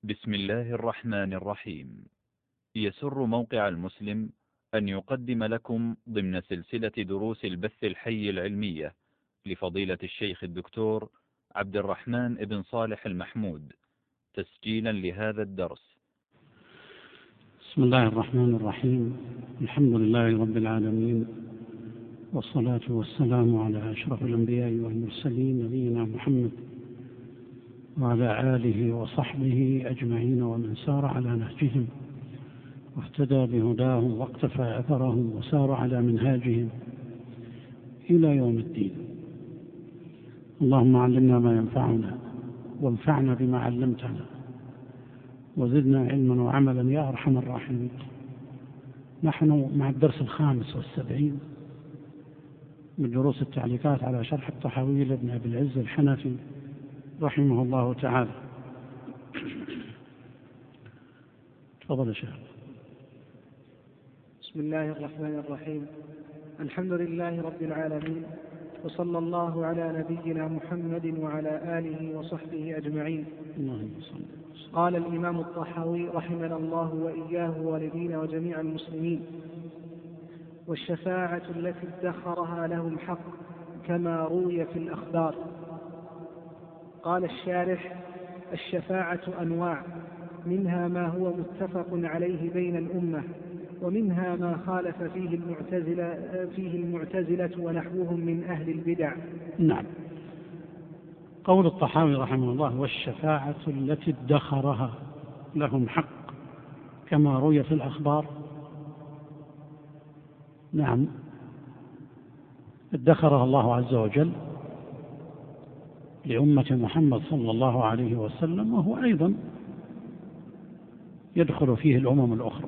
بسم الله الرحمن الرحيم. يسر موقع المسلم أن يقدم لكم ضمن سلسلة دروس البث الحي العلمية لفضيلة الشيخ الدكتور عبد الرحمن بن صالح المحمود تسجيلا لهذا الدرس. بسم الله الرحمن الرحيم. الحمد لله رب العالمين، والصلاة والسلام على أشرف الأنبياء والمرسلين نبينا محمد وعلى آله وصحبه أجمعين ومن سار على نهجهم واهتدى بهداهم واقتفى أثرهم وسار على منهاجهم إلى يوم الدين. اللهم علمنا ما ينفعنا وانفعنا بما علمتنا وزدنا علما وعملا يا أرحم الراحمين. نحن مع الدرس 75 من دروس التعليقات على شرح الطحاوي لابن أبي العز الحنفي رحمه الله تعالى. تفضل يا شيخ. بسم الله الرحمن الرحيم. الحمد لله رب العالمين، وصلى الله على نبينا محمد وعلى آله وصحبه أجمعين. قال الإمام الطحاوي رحمنا الله وإياه والدين وجميع المسلمين: والشفاعة التي ادخرها لهم حق كما روي في الأخبار. قال الشارح: الشفاعة أنواع، منها ما هو متفق عليه بين الأمة، ومنها ما خالف فيه المعتزلة ونحوهم من أهل البدع. نعم. قول الطحاوي رحمه الله: والشفاعة التي ادخرها لهم حق كما روي في الأخبار. نعم، ادخرها الله عز وجل لأمة محمد صلى الله عليه وسلم، وهو أيضا يدخل فيه الأمم الأخرى،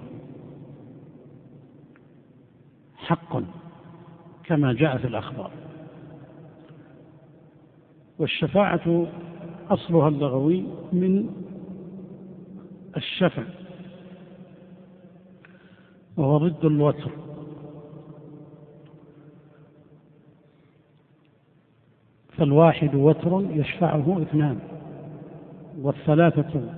حق كما جاء في الأخبار. والشفاعة أصلها اللغوي من الشفع، وهو ضد الوتر، فالواحد وتر يشفعه اثنان، والثلاثة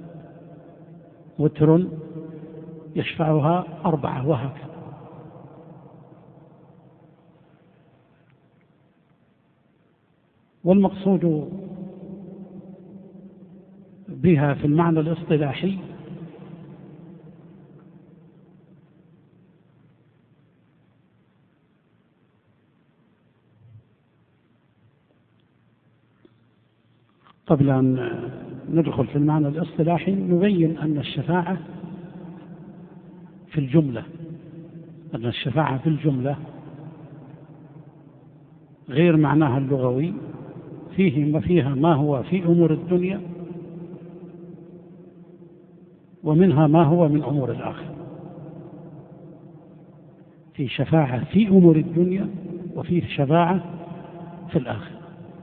وتر يشفعها أربعة، وهكذا. والمقصود بها في المعنى الاصطلاحي قبل أن ندخل في المعنى الاصطلاحي نبين أن الشفاعة في الجملة غير معناها اللغوي، فيها ما هو في أمور الدنيا، ومنها ما هو من أمور الآخرة. في شفاعة في أمور الدنيا، وفي شفاعة في الآخرة،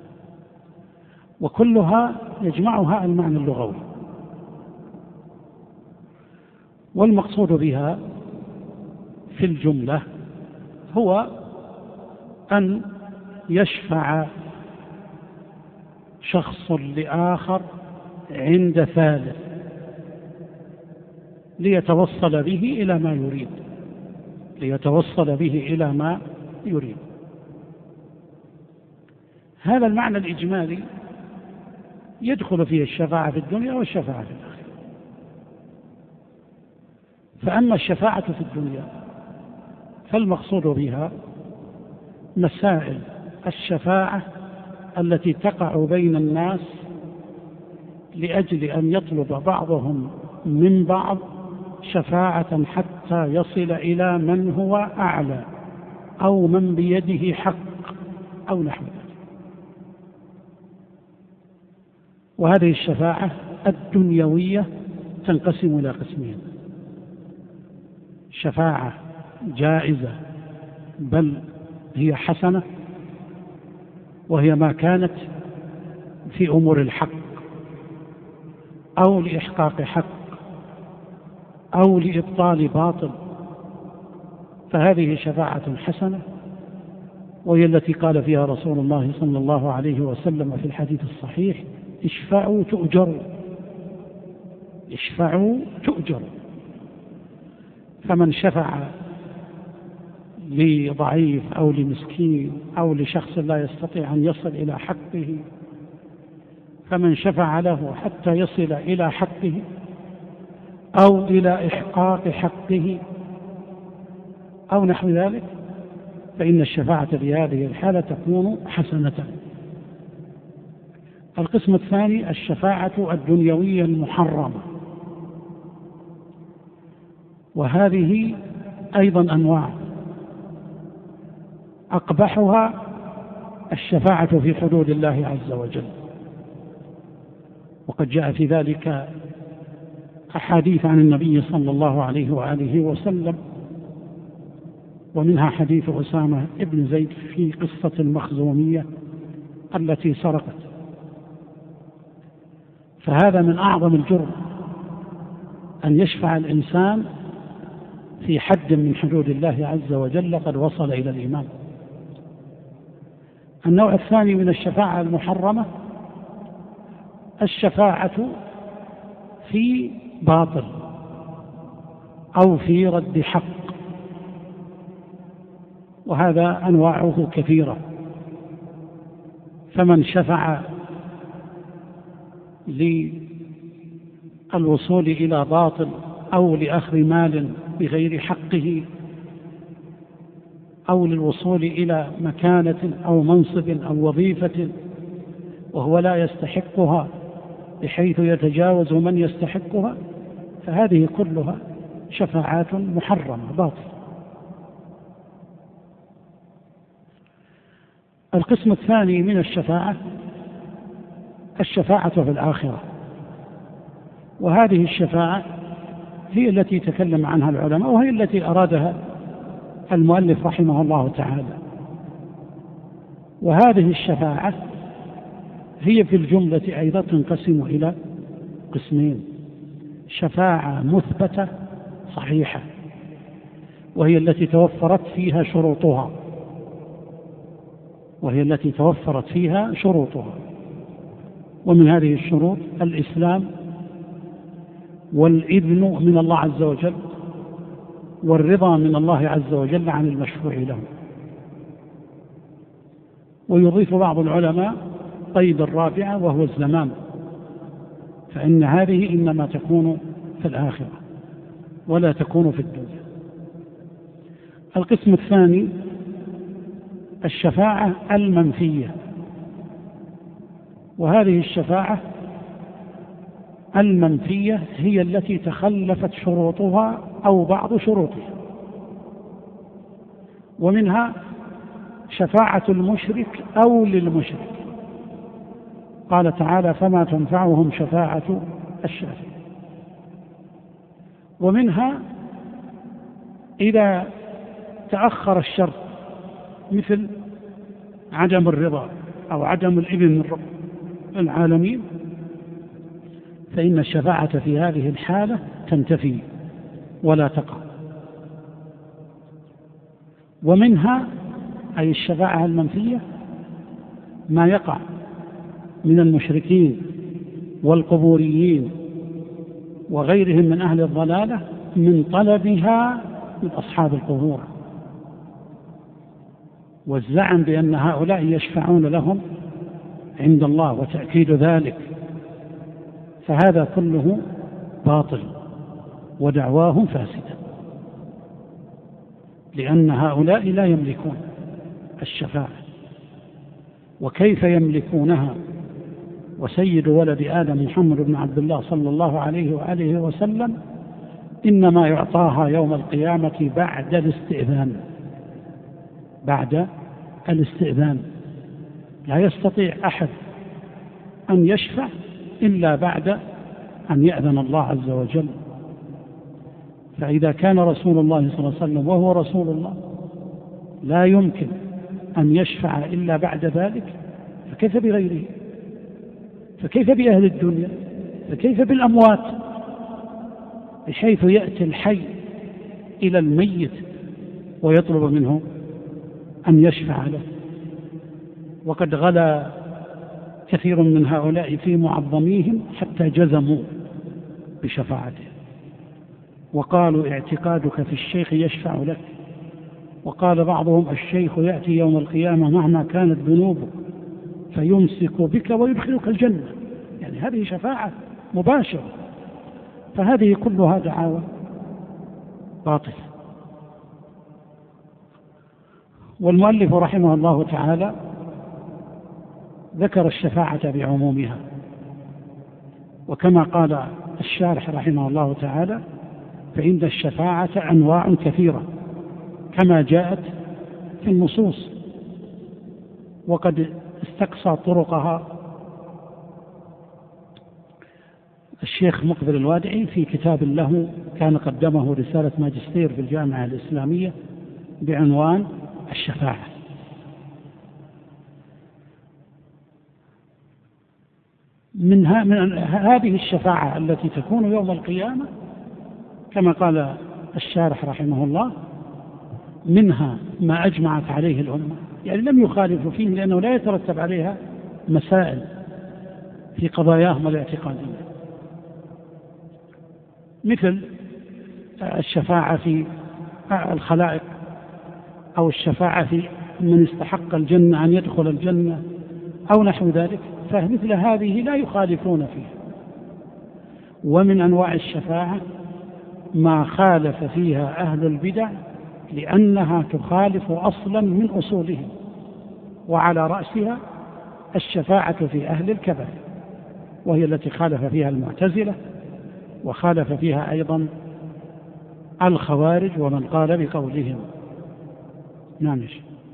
وكلها يجمعها المعنى اللغوي. والمقصود بها في الجملة هو أن يشفع شخص لآخر عند ثالث ليتوصل به إلى ما يريد. هذا المعنى الإجمالي يدخل فيه الشفاعة في الدنيا والشفاعة في الآخرة. فأما الشفاعة في الدنيا فالمقصود بها مسائل الشفاعة التي تقع بين الناس لأجل أن يطلب بعضهم من بعض شفاعة حتى يصل إلى من هو أعلى، أو من بيده حق، أو نحو ذلك. وهذه الشفاعة الدنيوية تنقسم إلى قسمين: شفاعة جائزة بل هي حسنة، وهي ما كانت في أمور الحق، أو لإحقاق حق، أو لإبطال باطل، فهذه شفاعة حسنة، وهي التي قال فيها رسول الله صلى الله عليه وسلم في الحديث الصحيح: اشفعوا تؤجروا. اشفعوا تؤجروا. فمن شفع لضعيف أو لمسكين أو لشخص لا يستطيع أن يصل إلى حقه، فمن شفع له حتى يصل إلى حقه أو إلى إحقاق حقه أو نحو ذلك، فإن الشفاعة في هذه الحالة تكون حسنة. القسم الثاني الشفاعة الدنيوية المحرمة، وهذه أيضا أنواع. أقبحها الشفاعة في حدود الله عز وجل، وقد جاء في ذلك أحاديث عن النبي صلى الله عليه وآله وسلم، ومنها حديث أسامة بن زيد في قصة المخزومية التي سرقت. فهذا من أعظم الجرم أن يشفع الإنسان في حد من حدود الله عز وجل قد وصل إلى الإيمان. النوع الثاني من الشفاعة المحرمة الشفاعة في باطل أو في رد حق، وهذا أنواعه كثيرة. فمن شفع للوصول إلى باطل أو لأخذ مال بغير حقه أو للوصول إلى مكانة أو منصب أو وظيفة وهو لا يستحقها بحيث يتجاوز من يستحقها، فهذه كلها شفاعات محرمة باطل. القسم الثاني من الشفاعة في الآخرة، وهذه الشفاعة هي التي تكلم عنها العلماء، وهي التي أرادها المؤلف رحمه الله تعالى. وهذه الشفاعة هي في الجملة أيضا تنقسم إلى قسمين: شفاعة مثبتة صحيحة، وهي التي توفرت فيها شروطها، ومن هذه الشروط الإسلام والإذن من الله عز وجل والرضا من الله عز وجل عن المشفوع له. ويضيف بعض العلماء قيد الرابعة وهو الزمان، فإن هذه إنما تكون في الآخرة ولا تكون في الدنيا. القسم الثاني الشفاعة المنفية، وهذه الشفاعة المنفية هي التي تخلفت شروطها أو بعض شروطها. ومنها شفاعة المشرك أو للمشرك، قال تعالى: فما تنفعهم شفاعة الشافعين. ومنها إذا تأخر الشرط مثل عدم الرضا أو عدم الإذن من رب العالمين، فإن الشفاعة في هذه الحالة تنتفي ولا تقع. ومنها أي الشفاعة المنفية ما يقع من المشركين والقبوريين وغيرهم من أهل الضلالة من طلبها من أصحاب القبور، والزعم بأن هؤلاء يشفعون لهم عند الله وتأكيد ذلك، فهذا كله باطل ودعواهم فاسدة، لأن هؤلاء لا يملكون الشفاعة. وكيف يملكونها وسيد ولد آدم محمد بن عبد الله صلى الله عليه وآله وسلم إنما يعطاها يوم القيامة بعد الاستئذان. لا يستطيع أحد أن يشفع إلا بعد أن يأذن الله عز وجل. فإذا كان رسول الله صلى الله عليه وسلم وهو رسول الله لا يمكن أن يشفع إلا بعد ذلك، فكيف بغيره؟ فكيف بأهل الدنيا؟ فكيف بالأموات؟ بحيث يأتي الحي إلى الميت ويطلب منه أن يشفع له. وقد غلا كثير من هؤلاء في معظميهم حتى جزموا بشفاعته. وقالوا اعتقادك في الشيخ يشفع لك. وقال بعضهم الشيخ يأتي يوم القيامة مهما كانت ذنوبك فيمسك بك ويدخلك الجنة، يعني هذه شفاعة مباشرة. فهذه كلها دعاوى باطلة. والمؤلف رحمه الله تعالى ذكر الشفاعة بعمومها، وكما قال الشارح رحمه الله تعالى فإن الشفاعة أنواع كثيرة كما جاءت في النصوص، وقد استقصى طرقها الشيخ مقبل الوادعي في كتاب له كان قدمه رسالة ماجستير في الجامعة الإسلامية بعنوان الشفاعة. من هذه الشفاعة التي تكون يوم القيامة كما قال الشارح رحمه الله منها ما أجمعت عليه الأمة، يعني لم يخالفوا فيه لأنه لا يترتب عليها مسائل في قضاياهم الاعتقادية، مثل الشفاعة في الخلائق أو الشفاعة في من استحق الجنة أن يدخل الجنة أو نحو ذلك، فمثل هذه لا يخالفون فيها. ومن أنواع الشفاعة ما خالف فيها أهل البدع لأنها تخالف أصلا من أصولهم، وعلى رأسها الشفاعة في أهل الكبائر، وهي التي خالف فيها المعتزلة وخالف فيها أيضا الخوارج ومن قال بقولهم. نعم.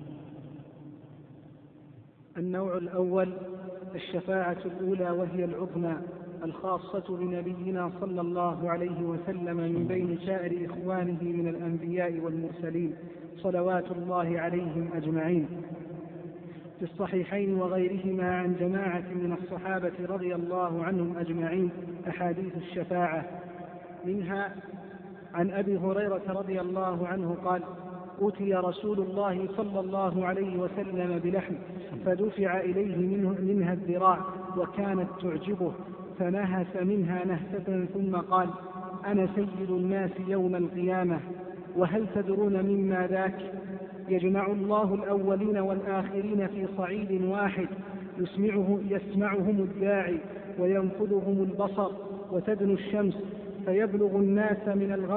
النوع الأول الشفاعة الأولى، وهي العظمى الخاصة بنبينا صلى الله عليه وسلم من بين سائر إخوانه من الأنبياء والمرسلين صلوات الله عليهم أجمعين. في الصحيحين وغيرهما عن جماعة من الصحابة رضي الله عنهم أجمعين أحاديث الشفاعة، منها عن أبي هريرة رضي الله عنه قال: أوتي رسول الله صلى الله عليه وسلم بلحم فدفع إليه منها الذراع وكانت تعجبه فنهس منها نهسة ثم قال: أنا سيد الناس يوم القيامة، وهل تدرون مما ذاك؟ يجمع الله الأولين والآخرين في صعيد واحد يسمعهم الداعي وينفذهم البصر وتدنو الشمس فيبلغ الناس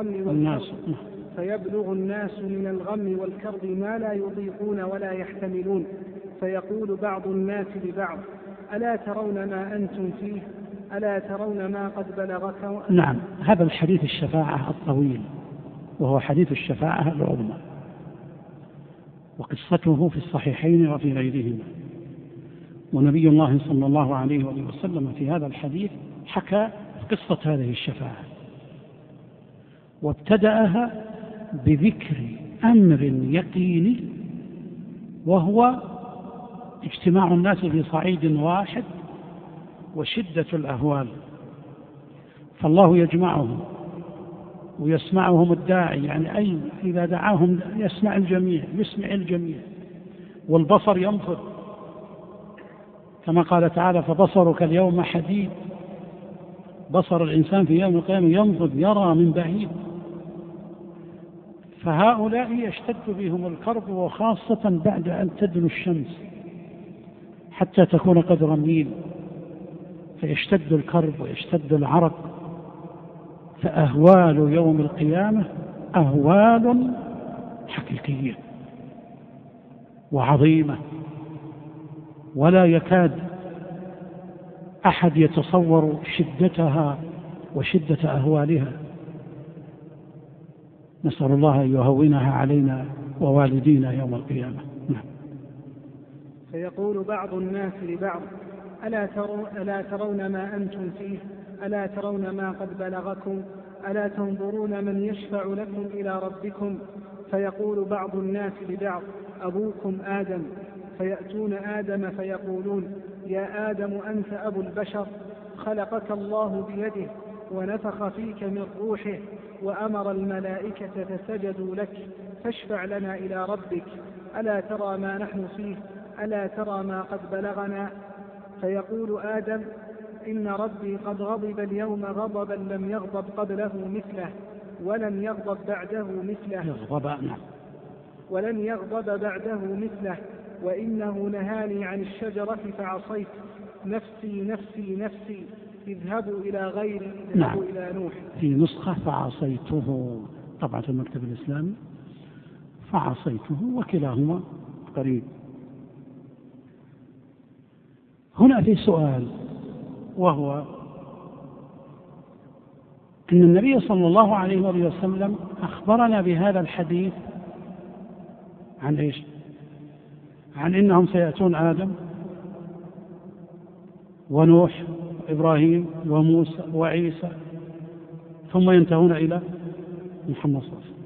من الغم والكرب ما لا يطيقون ولا يحتملون، فيقول بعض الناس لبعض: ألا ترون ما أنتم فيه؟ ألا ترون ما قد بلغكم؟ نعم، هذا الحديث الشفاعة الطويل وهو حديث الشفاعة العظمى، وقصته في الصحيحين وفي غيرهما. ونبي الله صلى الله عليه وسلم في هذا الحديث حكى قصة هذه الشفاعة، وابتدأها بذكر أمر يقيني وهو اجتماع الناس في صعيد واحد وشدة الأهوال، فالله يجمعهم ويسمعهم الداعي، يعني أي إذا دعاهم يسمع الجميع، والبصر ينفذ كما قال تعالى: فبصرك اليوم حديد. بصر الإنسان في يوم القيامة ينفذ، يرى من بعيد. فهؤلاء يشتد بهم الكرب، وخاصة بعد أن تدنو الشمس حتى تكون قدر الميل، فيشتد الكرب ويشتد العرق. فأهوال يوم القيامة أهوال حقيقية وعظيمة، ولا يكاد أحد يتصور شدتها وشدة أهوالها. نسأل الله أن يهونها علينا ووالدينا يوم القيامة. فيقول بعض الناس لبعض: ألا ترون ما أنتم فيه؟ ألا ترون ما قد بلغكم؟ ألا تنظرون من يشفع لكم إلى ربكم؟ فيقول بعض الناس لبعض: أبوكم آدم. فيأتون آدم فيقولون: يا آدم أنت أبو البشر، خلقك الله بيده ونفخ فيك من روحه وأمر الملائكة فسجدوا لك، فاشفع لنا إلى ربك. ألا ترى ما نحن فيه؟ ألا ترى ما قد بلغنا؟ فيقول آدم: إن ربي قد غضب اليوم غضبا لم يغضب قبله مثله ولن يغضب بعده مثله وإنه نهاني عن الشجرة فعصيت نفسي نفسي نفسي اذهبوا إلى غيري اذهبوا إلى نوح. في نسخة فعصيته، طبعة المكتب الإسلامي فعصيته، وكلاهما قريب. هنا في سؤال، وهو أن النبي صلى الله عليه وسلم أخبرنا بهذا الحديث عن إيش؟ عن إنهم سيأتون آدم ونوح وإبراهيم وموسى وعيسى ثم ينتهون إلى محمد صلى الله عليه وسلم.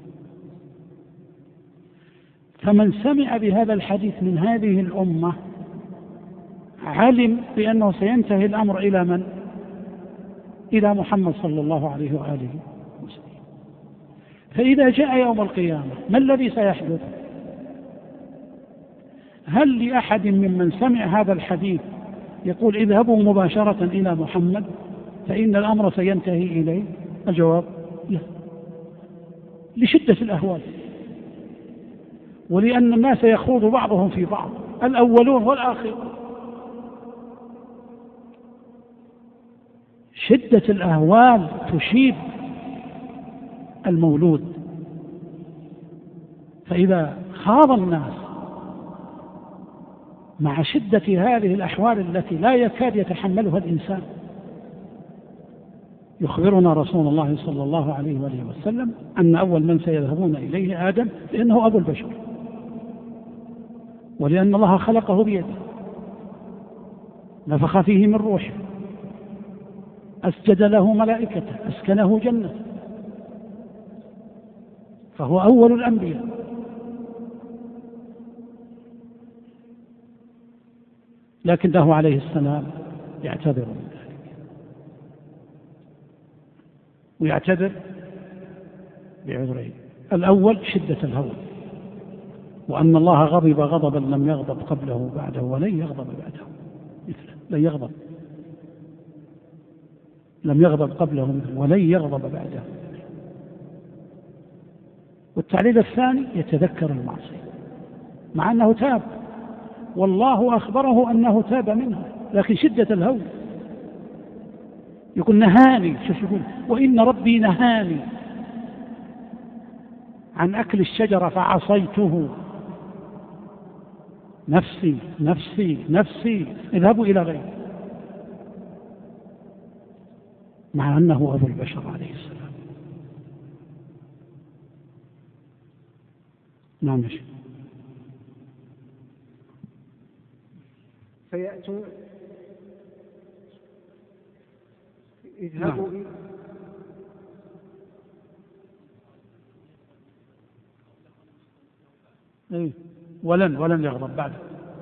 فمن سمع بهذا الحديث من هذه الأمة علم بأنه سينتهي الأمر إلى من؟ إلى محمد صلى الله عليه وآله وسلم. فإذا جاء يوم القيامة ما الذي سيحدث؟ هل لأحد ممن سمع هذا الحديث يقول اذهبوا مباشرة إلى محمد فإن الأمر سينتهي إليه؟ الجواب لا، لشدة الأهوال، ولأن الناس يخوض بعضهم في بعض، الأولون والآخرون. شدة الأهوال تشيب المولود، فإذا خاض الناس مع شدة هذه الأحوال التي لا يكاد يتحملها الإنسان، يخبرنا رسول الله صلى الله عليه وآله وسلم أن أول من سيذهبون إليه آدم، لأنه أبو البشر، ولأن الله خلقه بيده، نفخ فيه من روحه، أسجد له ملائكته، أسكنه جنة، فهو أول الأنبياء. لكنه عليه السلام يعتذر من ذلك، ويعتذر بعذرين: الأول شدة الهوى، وأن الله غضب غضبا لم يغضب قبله بعده ولن يغضب بعده مثله، لم يغضب قبله مثله ولن يغضب بعده. والتعليل الثاني يتذكر المعصية مع أنه تاب، والله أخبره أنه تاب منها، لكن شدة الهوى يقول نهاني، شو يقول؟ وإن ربي نهاني عن أكل الشجرة فعصيته نفسي نفسي نفسي اذهبوا إلى غيري، مع أنه أبو البشر عليه السلام. نعم ماشي. فيأتون اذهبوا ولن يغضب بعده.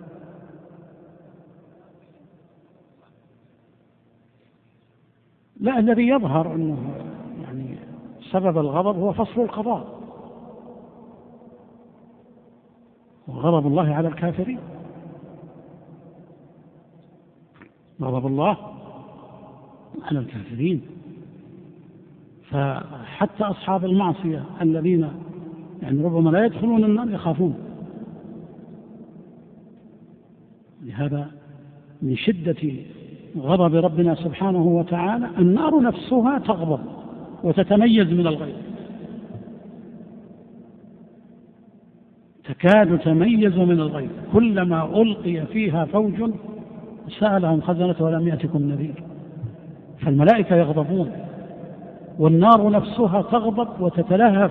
لا، الذي يظهر أنه يعني سبب الغضب هو فصل القضاء، وغضب الله على الكافرين، غضب الله على الكافرين. فحتى أصحاب المعصية الذين يعني ربما لا يدخلون النار يخافون. لهذا من شدة غضب ربنا سبحانه وتعالى النار نفسها تغضب وتتميز من الغير، تكاد تميز من الغير، كلما ألقي فيها فوج سألهم خزنته ولم يأتكم نذير. فالملائكة يغضبون، والنار نفسها تغضب وتتلهف،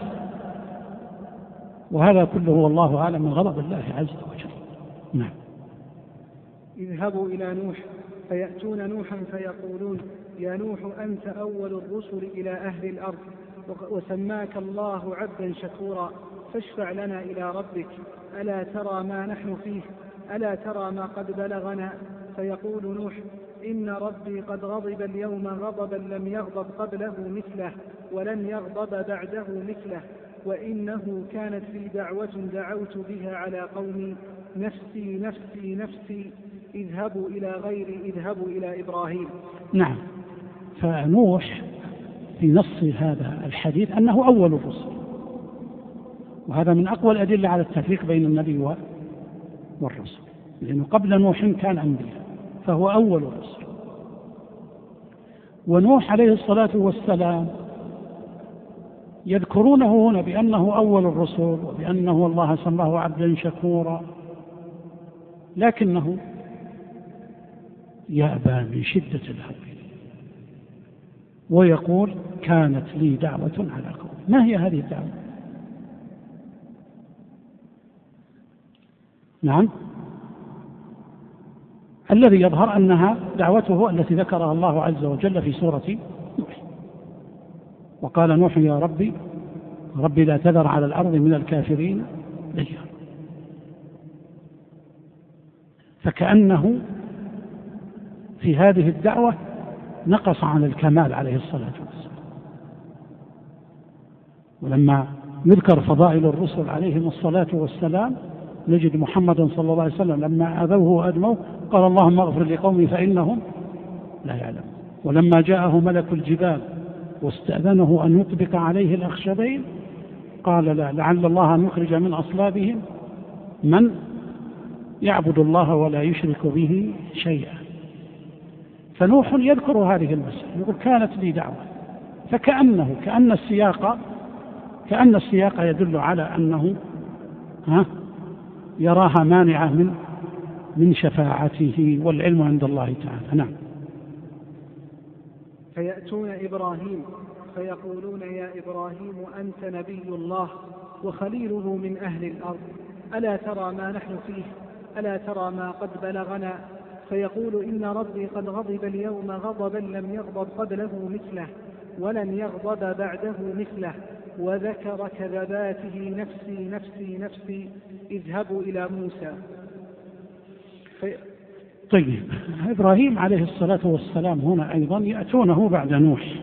وهذا كله والله أعلم من غضب الله عز وجل. نعم. اذهبوا إلى نوح فيأتون نوحا فيقولون يا نوح أنت أول الرسل إلى أهل الأرض، وسماك الله عبدا شكورا، فاشفع لنا إلى ربك، ألا ترى ما نحن فيه، ألا ترى ما قد بلغنا. فيقول نوح إن ربي قد غضب اليوم غضبا لم يغضب قبله مثله ولن يغضب بعده مثله، وإنه كانت لي دعوة دعوت بها على قومي، نفسي نفسي نفسي، اذهبوا إلى إبراهيم. نعم. فنوح في نص هذا الحديث أنه أول الرسل، وهذا من أقوى الأدلة على التفريق بين النبي والرسل، لأنه قبل نوح كان أنبياء، فهو أول الرسل. ونوح عليه الصلاة والسلام يذكرونه هنا بأنه أول الرسل وبأنه الله سماه عبدا شكورا، لكنه يأبى من شدة الهوى ويقول كانت لي دعوة على قوم. ما هي هذه الدعوة؟ نعم، الذي يظهر أنها دعوته التي ذكرها الله عز وجل في سورة نوح. وقال نوح يا ربي لا تذر على الأرض من الكافرين ديارا. فكأنه في هذه الدعوة نقص عن الكمال عليه الصلاة والسلام. ولما يذكر فضائل الرسل عليهم الصلاة والسلام نجد محمدا صلى الله عليه وسلم لما أذوه وأدموه قال اللهم اغفر لقومي فإنهم لا يعلمون. ولما جاءه ملك الجبال واستأذنه أن يطبق عليه الأخشبين قال لا، لعل الله أن يخرج من أصلابهم من يعبد الله ولا يشرك به شيئا. فنوح يذكر هذه المسألة، يقول كانت لي دعوة. كأن السياق يدل على أنه يراها مانعة من شفاعته، والعلم عند الله تعالى. نعم. فيأتون إبراهيم فيقولون يا إبراهيم أنت نبي الله وخليله من أهل الأرض، ألا ترى ما نحن فيه؟ ألا ترى ما قد بلغنا؟ فيقول إن ربي قد غضب اليوم غضبا لم يغضب قبله مثله ولن يغضب بعده مثله، وذكر كذباته نفسي نفسي نفسي اذهبوا إلى موسى. طيب، إبراهيم عليه الصلاة والسلام هنا أيضا يأتونه بعد نوح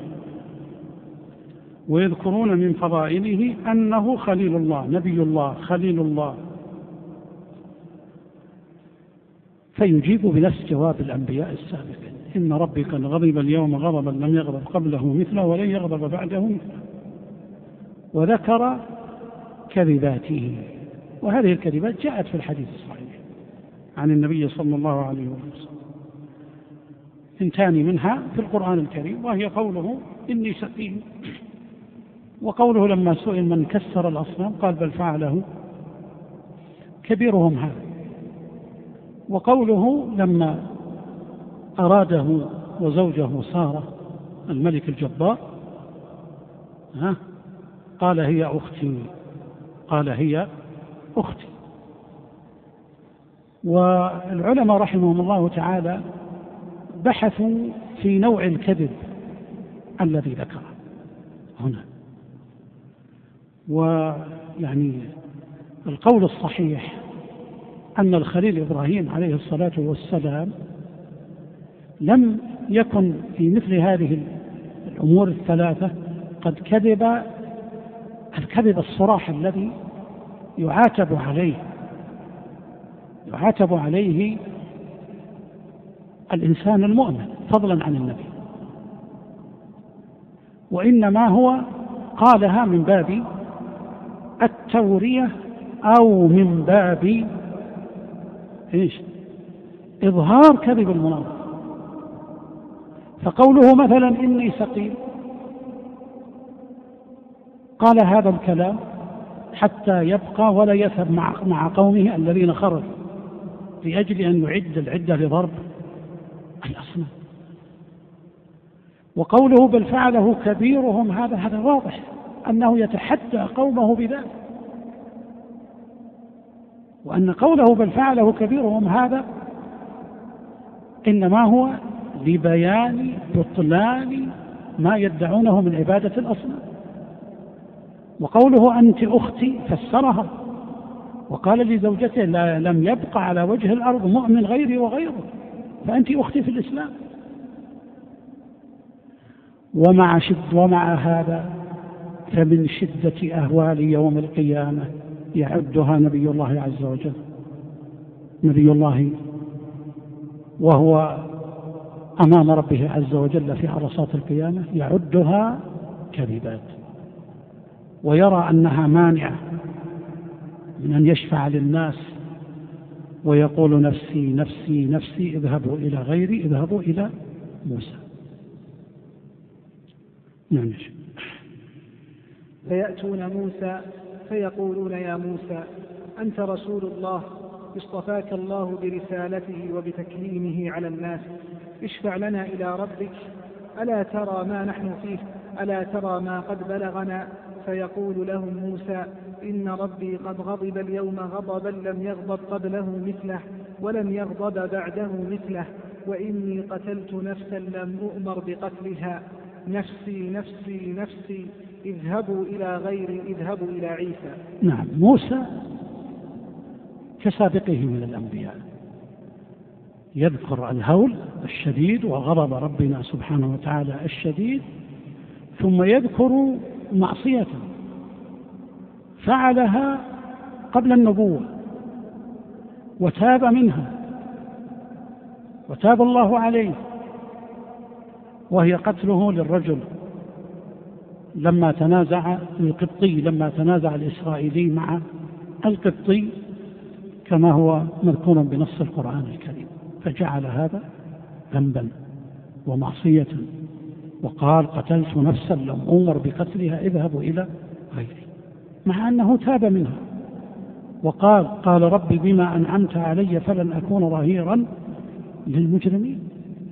ويذكرون من فضائله أنه خليل الله، نبي الله، خليل الله. فيجيب بنفس جواب الأنبياء السابقين إن ربي قد غضب اليوم غضبا لم يغضب قبله مثله ولن يغضب بعده مثله، وذكر كذباته. وهذه الكذبات جاءت في الحديث الصحيح عن النبي صلى الله عليه وسلم، انتان منها في القرآن الكريم، وهي قوله إني سقيم، وقوله لما سئل من كسر الأصنام قال بل فعله كبيرهم هذا، وقوله لما أراده وزوجه سارة الملك الجبار قال هي أختي. والعلماء رحمهم الله تعالى بحثوا في نوع الكذب الذي ذكره هنا، ويعني القول الصحيح أن الخليل إبراهيم عليه الصلاة والسلام لم يكن في مثل هذه الأمور الثلاثة قد كذب الكذب الصراح الذي يعاتب عليه الإنسان المؤمن فضلا عن النبي، وإنما هو قالها من باب التورية أو من باب إظهار كذب المنافق. فقوله مثلا إني سقيم قال هذا الكلام حتى يبقى ولا يذهب مع قومه الذين خرجوا لأجل أن يعد العدة لضرب الأصنام. وقوله بل فعله كبيرهم هذا واضح أنه يتحدى قومه بذلك، وأن قوله بل فعله كبيرهم هذا إنما هو لبيان بطلان ما يدعونه من عبادة الأصنام. وقوله أنت أختي فسرها وقال لزوجته لم يبقى على وجه الأرض مؤمن غيري وغيره، فأنت أختي في الإسلام. ومع هذا فمن شدة أهوال يوم القيامة يعدها نبي الله عز وجل، نبي الله وهو أمام ربه عز وجل في عرصات القيامة يعدها كذبات، ويرى أنها مانعة من أن يشفع للناس، ويقول نفسي نفسي نفسي، اذهبوا إلى غيري، اذهبوا إلى موسى. نعم. فيأتون موسى فيقولون يا موسى أنت رسول الله اصطفاك الله برسالته وبتكليمه على الناس، اشفع لنا إلى ربك، ألا ترى ما نحن فيه، ألا ترى ما قد بلغنا. فيقول لهم موسى إن ربي قد غضب اليوم غضبا لم يغضب قبله مثله ولم يغضب بعده مثله، وإني قتلت نفسا لم أؤمر بقتلها، نفسي نفسي نفسي، اذهبوا إلى غيري، اذهبوا إلى عيسى. نعم، موسى كسابقه من الأنبياء يذكر الهول الشديد وغضب ربنا سبحانه وتعالى الشديد، ثم يذكر معصية فعلها قبل النبوة وتاب منها وتاب الله عليه، وهي قتله للرجل لما تنازع القبطي، لما تنازع الإسرائيلي مع القبطي كما هو مذكور بنص القرآن الكريم، فجعل هذا ذنبا ومعصية، وقال قتلت نفسا لم أؤمر بقتلها، اذهبوا إلى غيري، مع أنه تاب منها وقال ربي بما أنعمت علي فلن أكون ظهيرا للمجرمين.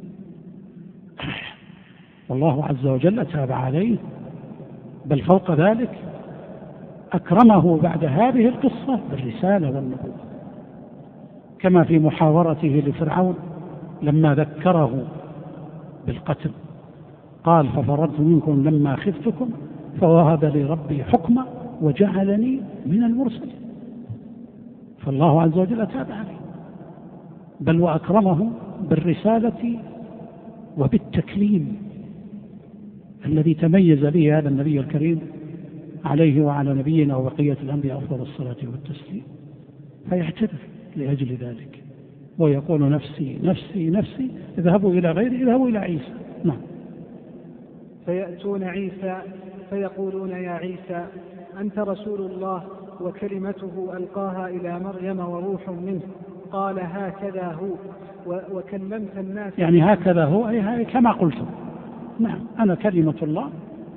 والله عز وجل تاب عليه، بل فوق ذلك أكرمه بعد هذه القصة بالرسالة والنبوة، كما في محاورته لفرعون لما ذكره بالقتل قال ففررت منكم لما خفتكم فوهب لي ربي حكما وجعلني من المرسلين. فالله عز وجل تاب عليه، بل وأكرمه بالرسالة وبالتكليم الذي تميز به هذا النبي الكريم عليه وعلى نبينا وبقية الأنبياء أفضل الصلاة والتسليم، فيعتذر لأجل ذلك ويقول نفسي نفسي نفسي، اذهبوا إلى غيري، اذهبوا إلى عيسى. نعم. فيأتون عيسى فيقولون يا عيسى أنت رسول الله وكلمته ألقاها إلى مريم وروح منه، قال هكذا هو وكلمت الناس، يعني هكذا هو أي كما قلتم. نعم، أنا كلمة الله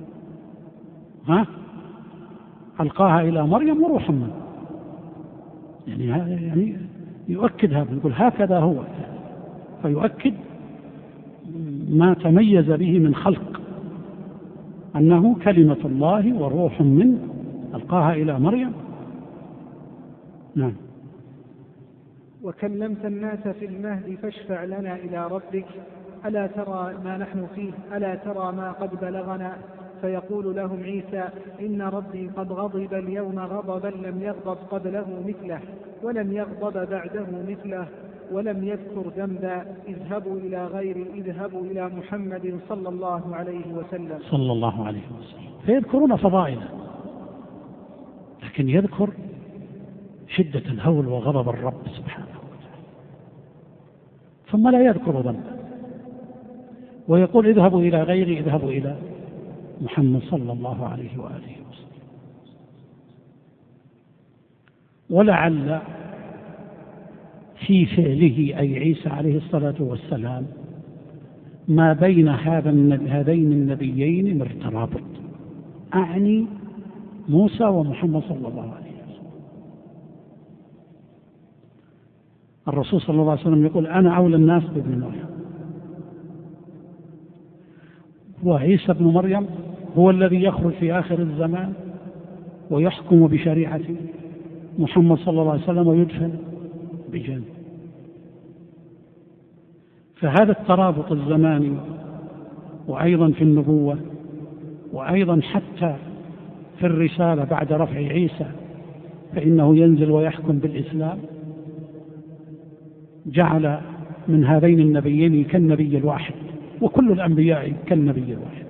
ألقاها إلى مريم وروح منه، يعني يؤكد هذا، يقول هكذا هو، فيؤكد ما تميز به من خلق، أنه كلمة الله وروح منه ألقاها إلى مريم. نعم. وكلمت الناس في المهد فاشفع لنا إلى ربك، ألا ترى ما نحن فيه، ألا ترى ما قد بلغنا. فيقول لهم عيسى إن ربي قد غضب اليوم غضبا لم يغضب قبله مثله ولم يغضب بعده مثله ولم يذكر ذنبا، اذهبوا إلى غيري، اذهبوا إلى محمد صلى الله عليه وسلم. صلى الله عليه وسلم. فيذكرون فضائله، لكن يذكر شدة الهول وغضب الرب سبحانه وتعالى، ثم لا يذكر ذنبا، ويقول اذهبوا إلى غيري، اذهبوا إلى محمد صلى الله عليه وآله وسلم. ولعل في فعله أي عيسى عليه الصلاة والسلام ما بين هذين النبيين من ترابط، أعني موسى ومحمد صلى الله عليه وسلم. الرسول صلى الله عليه وسلم يقول أنا أولى الناس بابن مريم، وعيسى ابن مريم هو الذي يخرج في آخر الزمان ويحكم بشريعة محمد صلى الله عليه وسلم ويدفن بجنة. فهذا الترابط الزماني، وأيضا في النبوة، وأيضا حتى في الرسالة بعد رفع عيسى فإنه ينزل ويحكم بالإسلام، جعل من هذين النبيين كالنبي الواحد، وكل الأنبياء كالنبي الواحد.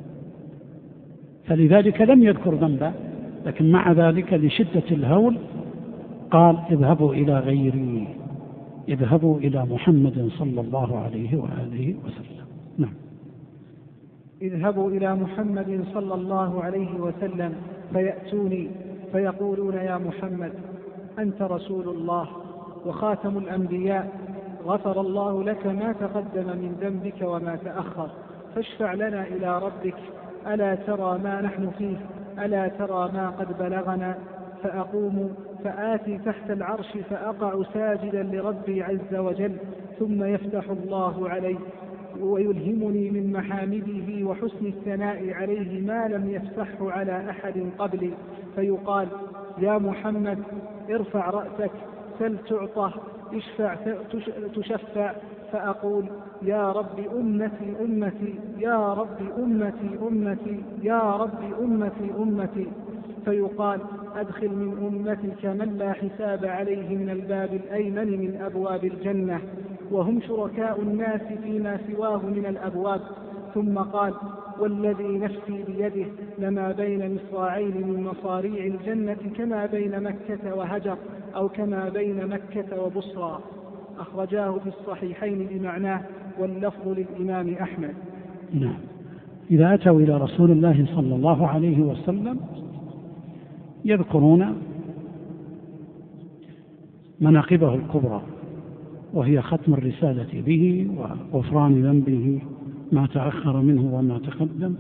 فلذلك لم يذكر ذنبا، لكن مع ذلك لشدة الهول قال اذهبوا إلى غيري، اذهبوا إلى محمد صلى الله عليه وآله وسلم. نعم. اذهبوا إلى محمد صلى الله عليه وسلم فيأتوني فيقولون يا محمد أنت رسول الله وخاتم الأنبياء، غفر الله لك ما تقدم من ذنبك وما تأخر، فاشفع لنا إلى ربك، ألا ترى ما نحن فيه، ألا ترى ما قد بلغنا. فأقوم فآتي تحت العرش فأقع ساجدا لربي عز وجل، ثم يفتح الله علي ويلهمني من محامده وحسن الثناء عليه ما لم يفتحه على أحد قبلي، فيقال يا محمد ارفع رأسك، سل تعطى، اشفع تشفع. فأقول يا رب أمتي أمتي، يا رب أمتي أمتي، يا رب أمتي أمتي. فيقال أدخل من أمتك من لا حساب عليه من الباب الأيمن من أبواب الجنة، وهم شركاء الناس فيما سواه من الأبواب. ثم قال والذي نفسي بيده لما بين مصراعين من مصاريع الجنة كما بين مكة وهجر، أو كما بين مكة وبصرى. أخرجاه في الصحيحين بمعناه، واللفظ للإمام أحمد. نعم. إذا أتوا إلى رسول الله صلى الله عليه وسلم يذكرون مناقبه الكبرى، وهي ختم الرسالة به وغفران ذنبه ما تأخر منه وما تقدم،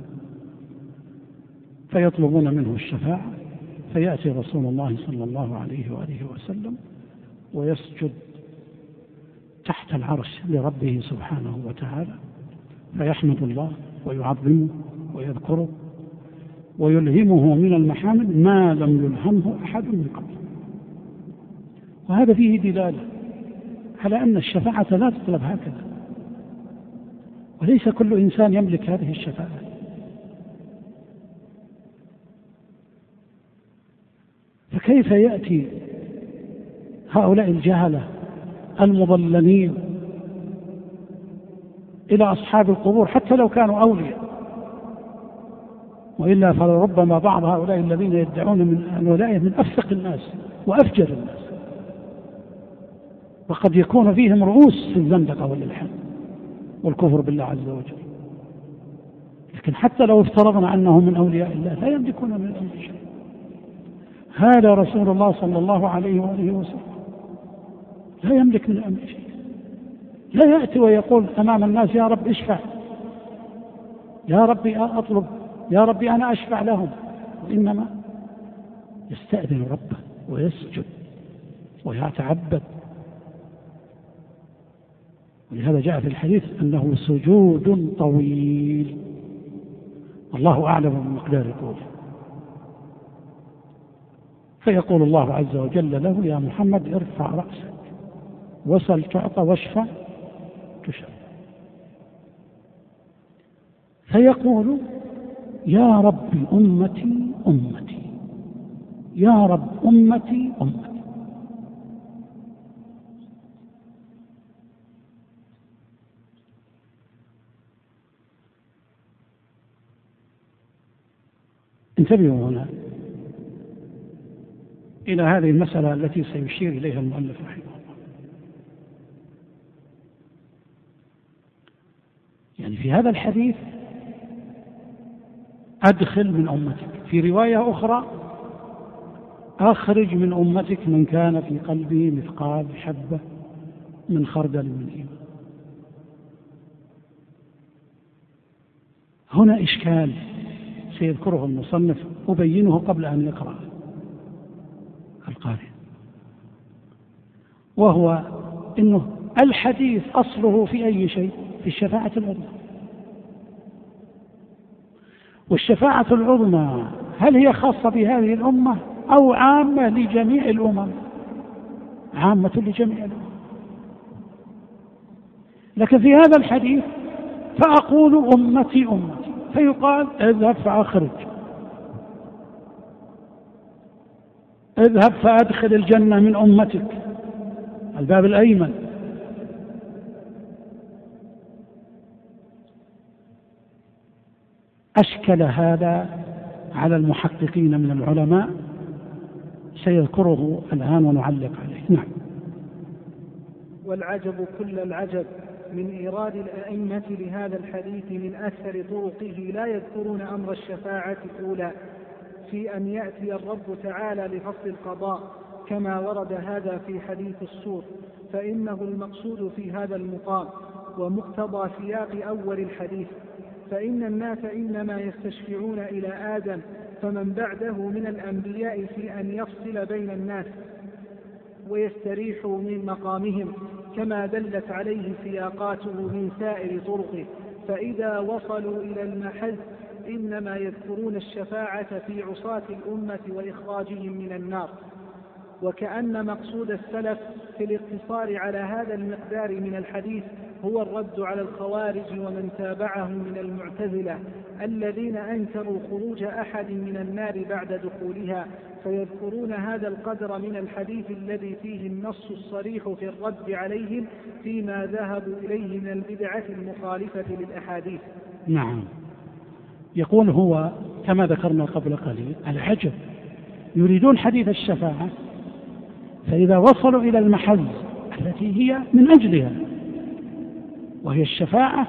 فيطلبون منه الشفاعة، فيأتي رسول الله صلى الله عليه وآله وسلم ويسجد تحت العرش لربه سبحانه وتعالى، فيحمد الله ويعظمه ويذكره ويلهمه من المحامد ما لم يلهمه أحد من قبل. وهذا فيه دلالة على أن الشفاعة لا تطلب هكذا، وليس كل إنسان يملك هذه الشفاعة. فكيف يأتي هؤلاء الجهلة المضللين إلى أصحاب القبور حتى لو كانوا أولياء؟ وإلا فلربما بعض هؤلاء الذين يدعون من ولاية من أفسق الناس وأفجر الناس، وقد يكون فيهم رؤوس في الزندقة والإلحاد والكفر بالله عز وجل. لكن حتى لو افترضنا أنهم من أولياء الله لا يملكون من الأمر شيء. هذا رسول الله صلى الله عليه وآله وسلم لا يملك من الأمر شيء، لا يأتي ويقول أمام الناس يا رب اشفع، يا ربي أطلب، يا ربي أنا أشفع لهم، وإنما يستأذن ربه ويسجد ويتعبد. ولهذا جاء في الحديث أنه سجود طويل، الله أعلم بمقدار طوله. فيقول الله عز وجل له يا محمد ارفع رأسك وسل تعطى واشفع تشفع. فيقول يا رب أمتي أمتي، يا رب أمتي أمتي. انتبهوا هنا إلى هذه المسألة التي سيشير إليها المؤلف رحمه الله. يعني في هذا الحديث أدخل من أمتك، في رواية أخرى أخرج من أمتك من كان في قلبه مثقال حبة من خردل من إيمان. هنا إشكال سيذكره المصنف أبينه قبل أن يقرأ القارئ، وهو إنه الحديث أصله في أي شيء؟ في الشفاعة العظمى. والشفاعة العظمى هل هي خاصة بهذه الأمة أو عامة لجميع الأمم؟ عامة لجميع الأمم. لكن في هذا الحديث فأقول أمتي أمتي، فيقال اذهب فأخرج، اذهب فأدخل الجنة من أمتك الباب الأيمن. أشكل هذا على المحققين من العلماء، سيذكره الآن ونعلق عليه. نعم. والعجب كل العجب من إيراد الأئمة لهذا الحديث من أكثر طرقه لا يذكرون أمر الشفاعة الأولى في أن يأتي الرب تعالى لفصل القضاء كما ورد هذا في حديث الصور، فإنه المقصود في هذا المقام ومقتضى سياق أول الحديث، فإن الناس إنما يستشفعون إلى آدم فمن بعده من الأنبياء في أن يفصل بين الناس ويستريحوا من مقامهم كما دلت عليه سياقاته من سائر طرقه، فإذا وصلوا إلى المحل إنما يذكرون الشفاعة في عصاة الأمة وإخراجهم من النار. وكأن مقصود السلف في الاقتصار على هذا المقدار من الحديث هو الرد على الخوارج ومن تابعهم من المعتزلة الذين أنكروا خروج أحد من النار بعد دخولها، فيذكرون هذا القدر من الحديث الذي فيه النص الصريح في الرد عليهم فيما ذهبوا إليه من البدعة المخالفة للأحاديث. نعم، يقول هو كما ذكرنا قبل قليل العجب، يريدون حديث الشفاعة، فإذا وصلوا إلى المحل التي هي من أجلها وهي الشفاعة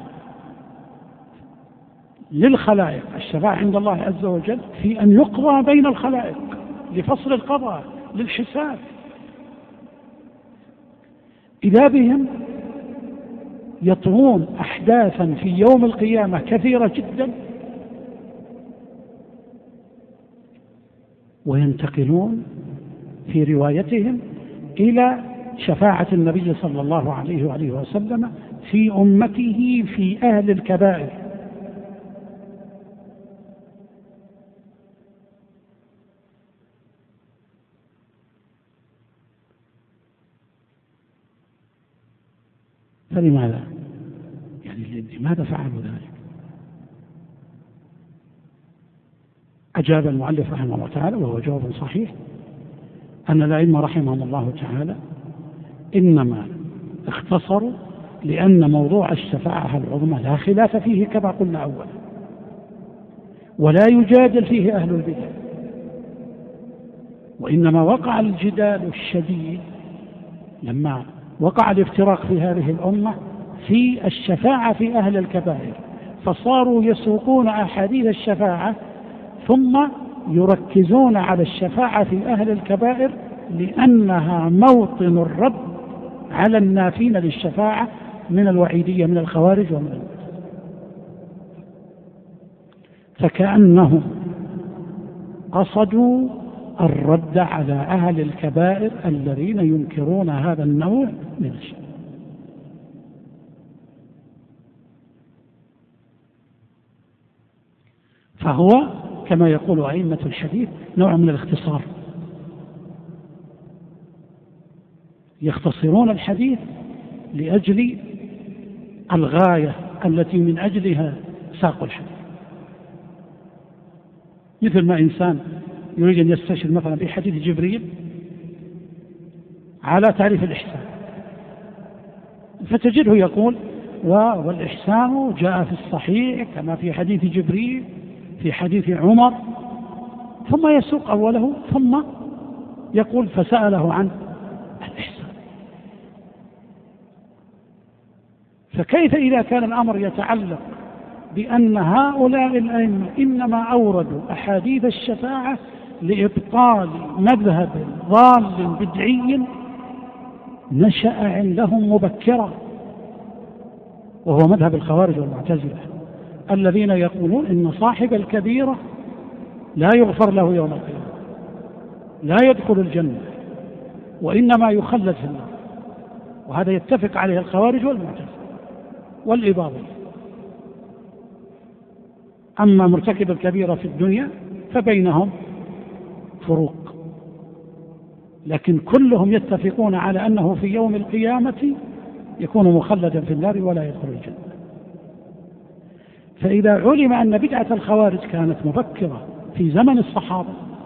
للخلائق، الشفاعة عند الله عز وجل في أن يقضى بين الخلائق لفصل القضاء للحساب، إذا بهم يطوون أحداثا في يوم القيامة كثيرة جدا وينتقلون في روايتهم إلى شفاعة النبي صلى الله عليه وآله وسلم في أمته في أهل الكبائر. فلماذا؟ يعني لماذا فعلوا ذلك؟ أجاب المؤلف رحمه الله تعالى وهو جواب صحيح أن الأئمة رحمهم الله تعالى إنما اختصروا لأن موضوع الشفاعة العظمى لا خلاف فيه كما قلنا أولا، ولا يجادل فيه أهل البدع، وإنما وقع الجدال الشديد لما وقع الافتراق في هذه الأمة في الشفاعة في أهل الكبائر، فصاروا يسوقون أحاديث الشفاعة ثم يركزون على الشفاعة في أهل الكبائر لأنها موطن الرد على النافين للشفاعة من الوعيدية من الخوارج ومن المعتزلة، فكأنهم قصدوا الرد على أهل الكبائر الذين ينكرون هذا النوع من الشيء. فهو كما يقول أئمة الحديث نوع من الاختصار، يختصرون الحديث لأجل الغاية التي من أجلها ساقوا الحديث، مثل ما إنسان يريد أن يستشهد مثلا بحديث جبريل على تعريف الإحسان، فتجده يقول والإحسان جاء في الصحيح كما في حديث جبريل في حديث عمر، ثم يسوق أوله ثم يقول فسأله عن الإحسان. فكيف إذا كان الأمر يتعلق بأن هؤلاء الأئمة إنما أوردوا أحاديث الشفاعة لإبطال مذهب ضال بدعي نشأ عندهم مبكرا، وهو مذهب الخوارج والمعتزلة الذين يقولون إن صاحب الكبيرة لا يغفر له يوم القيامة، لا يدخل الجنة، وإنما يخلد في النار، وهذا يتفق عليه الخوارج والمعتزلة والإباضية. أما مرتكب الكبيرة في الدنيا فبينهم فروق، لكن كلهم يتفقون على أنه في يوم القيامة يكون مخلدا في النار ولا يدخل الجنة. فإذا علم أن بدعة الخوارج كانت مبكرة في زمن الصحابة